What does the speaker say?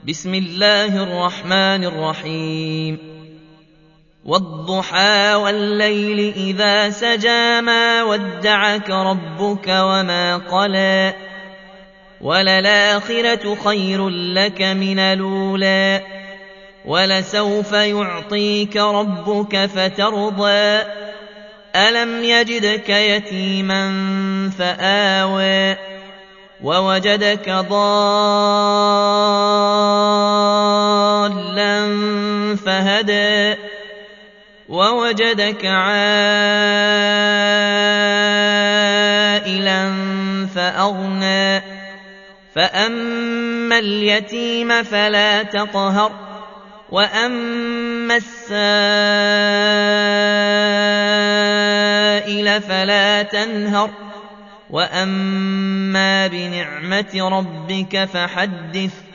بسم الله الرحمن الرحيم والضحى والليل إذا سجى ما ودعك ربك وما قلى وللآخرة خير لك من الأولى ولسوف يعطيك ربك فترضى ألم يجدك يتيما فآوى ووجدك ضالا فهدى ووجدك عائلا فأغنى فأما اليتيم فلا تقهر وأما السائل فلا تنهر وأما بنعمة ربك فحدث